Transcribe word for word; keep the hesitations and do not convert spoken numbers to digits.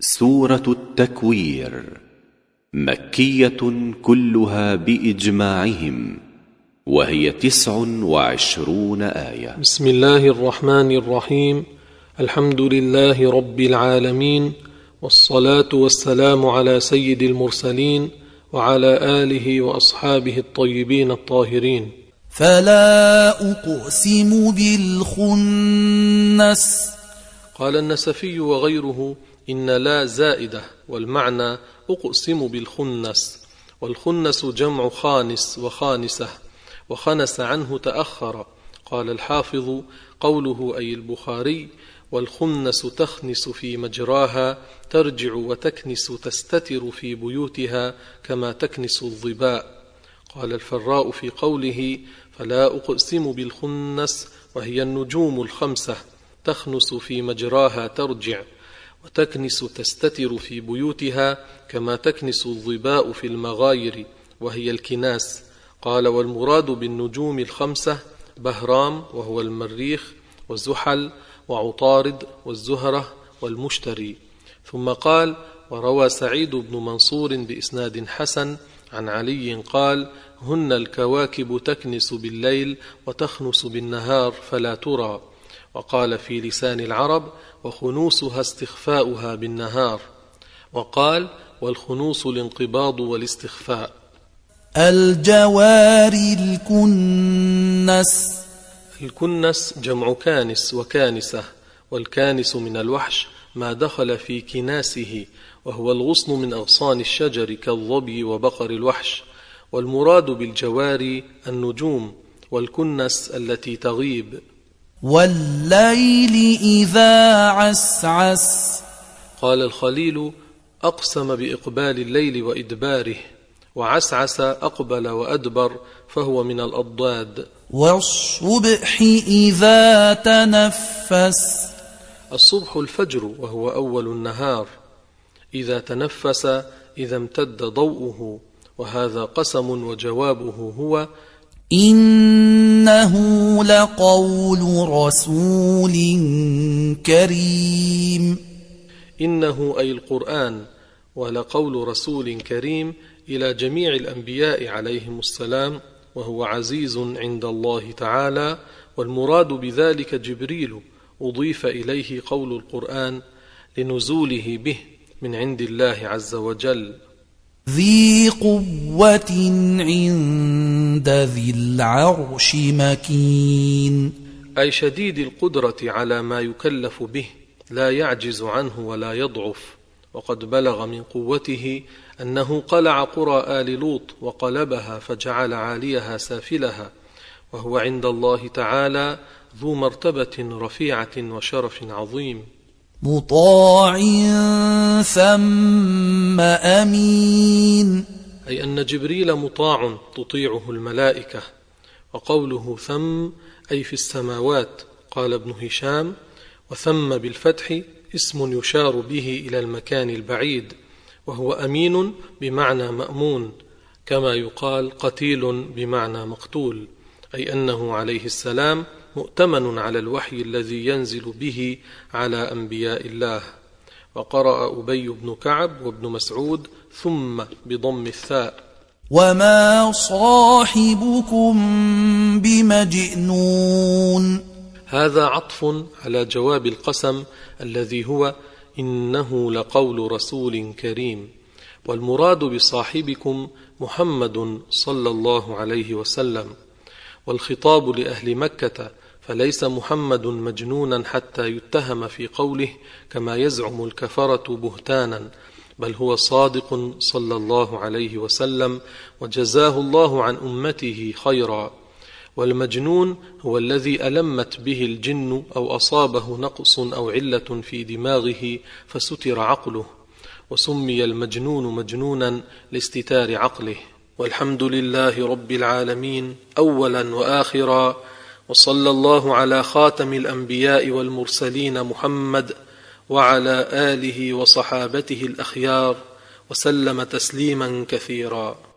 سورة التكوير مكية كلها بإجماعهم، وهي تسع وعشرون آية. بسم الله الرحمن الرحيم. الحمد لله رب العالمين، والصلاة والسلام على سيد المرسلين وعلى آله وأصحابه الطيبين الطاهرين. فلا أقسم بالخنس. قال النسفي وغيره إن لا زائدة، والمعنى أقسم بالخنس، والخنس جمع خانس وخانسة، وخنس عنه تأخر. قال الحافظ قوله أي البخاري: والخنس تخنس في مجراها، ترجع وتكنس تستتر في بيوتها كما تكنس الظباء. قال الفراء في قوله: فلا أقسم بالخنس، وهي النجوم الخمسة، تخنس في مجراها ترجع، وتكنس تستتر في بيوتها كما تكنس الظباء في المغاير، وهي الكناس. قال: والمراد بالنجوم الخمسة بهرام وهو المريخ، وزحل، وعطارد، والزهرة، والمشتري. ثم قال: وروى سعيد بن منصور بإسناد حسن عن علي قال: هن الكواكب تكنس بالليل وتخنس بالنهار فلا ترى. وقال في لسان العرب: وخنوسها استخفاؤها بالنهار. وقال: والخنوس الانقباض والاستخفاء. الجوار الكنس. الكنس جمع كانس وكانسة، والكانس من الوحش ما دخل في كناسه، وهو الغصن من أغصان الشجر كالظبي وبقر الوحش. والمراد بالجوار النجوم، والكنس التي تغيب. والليل إذا عسعس. قال الخليل: أقسم بإقبال الليل وإدباره، وعسعس أقبل وأدبر، فهو من الأضداد. والصبح إذا تنفس. الصبح الفجر وهو أول النهار، إذا تنفس إذا امتد ضوءه، وهذا قسم وجوابه هو: إنه لقول رسول كريم. إنه أي القرآن، ولقول رسول كريم إلى جميع الأنبياء عليهم السلام، وهو عزيز عند الله تعالى. والمراد بذلك جبريل، أضيف إليه قول القرآن لنزوله به من عند الله عز وجل. ذي قوة عند ذي العرش مكين. أي شديد القدرة على ما يكلف به، لا يعجز عنه ولا يضعف. وقد بلغ من قوته أنه قلع قرى آل لوط وقلبها فجعل عاليها سافلها، وهو عند الله تعالى ذو مرتبة رفيعة وشرف عظيم. مطاع ثم أمين. أي أن جبريل مطاع تطيعه الملائكة. وقوله ثم أي في السماوات. قال ابن هشام: وثم بالفتح اسم يشار به إلى المكان البعيد، وهو أمين بمعنى مأمون، كما يقال قتيل بمعنى مقتول، أي أنه عليه السلام مؤتمن على الوحي الذي ينزل به على أنبياء الله. وقرأ أبي بن كعب وابن مسعود ثم بضم الثاء. وما صاحبكم بمجنون. هذا عطف على جواب القسم الذي هو إنه لقول رسول كريم. والمراد بصاحبكم محمد صلى الله عليه وسلم، والخطاب لأهل مكة، فليس محمد مجنونا حتى يتهم في قوله كما يزعم الكفرة بهتانا، بل هو صادق صلى الله عليه وسلم، وجزاه الله عن أمته خيرا. والمجنون هو الذي ألمت به الجن أو أصابه نقص أو علة في دماغه فستر عقله، وسمي المجنون مجنونا لاستتار عقله. والحمد لله رب العالمين أولا وآخرا، وصلى الله على خاتم الأنبياء والمرسلين محمد وعلى آله وصحابته الأخيار، وسلم تسليما كثيرا.